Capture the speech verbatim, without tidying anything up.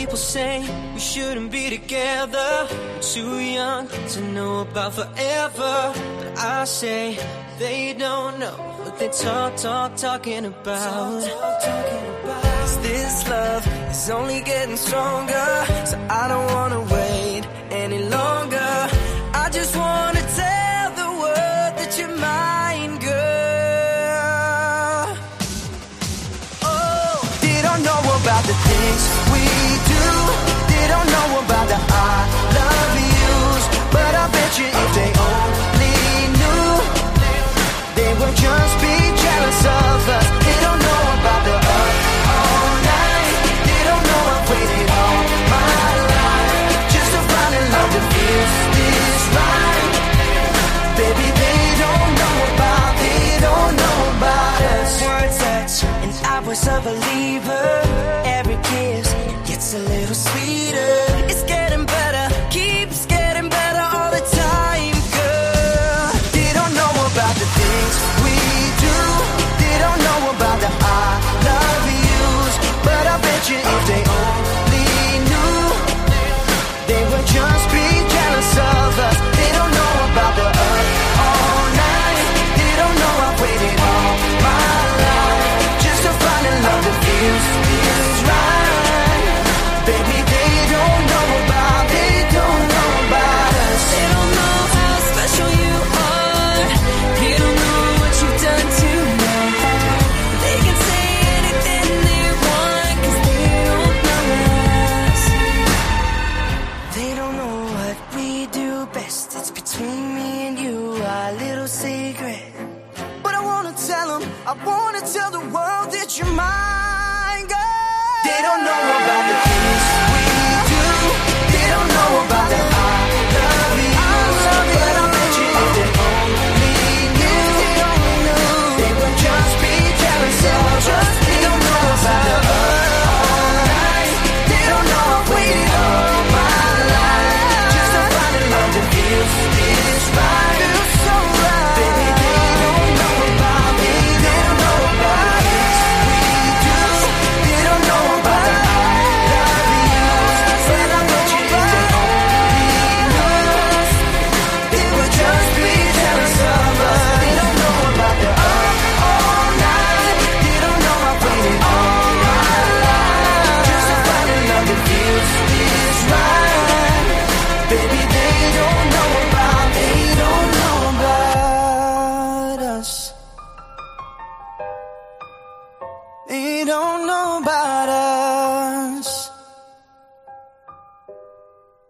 people say we shouldn't be together. We're too young to know about forever. But I say they don't know what they talk, talk, talking about. Cause this love is only getting stronger, so I don't wanna wait any longer. I just wanna tell the world that you're mine, girl. Oh, they don't know about the things we do. They don't know about the I love yous. But I bet you if they only knew, they would just be jealous of us. They don't know about the up all night. They don't know I've waited all my life just to find a love that feels this right. Baby, they don't know about, they don't know about us. One touch and I was a believer. Every kiss gets a little sweeter. It's getting better, keeps getting better all the time, girl. They don't know about the things we do. They don't know about the I love yous. But I bet you if they only knew, they would just be jealous of us. They don't know about the up all night. They don't know I've waited all my life just to find a love that feels this right. Baby, they don't know about, they don't know about us. They don't know how special you are. They don't know what you've done to my heart. They can say anything they want, cause they don't know us. They don't know what we do best. It's between me and you, our little secret. But I wanna tell them, I wanna tell the world that you're mine, girl. They don't know about the things we do. They don't know about the I love you. But I bet you if they only knew, they would just be jealous of us. They don't know about the up all night. They don't know I've waited all my life just to find a love that feels this right. Feels so right. Baby, they don't know about, they don't know about us. We do. They don't know about the I love yous. But I bet you if they only knew, they would just be jealous of us. They don't know about the up all night. They don't know I've waited all my life just to find a love that feels this right. Baby, they don't know about, they don't know about us.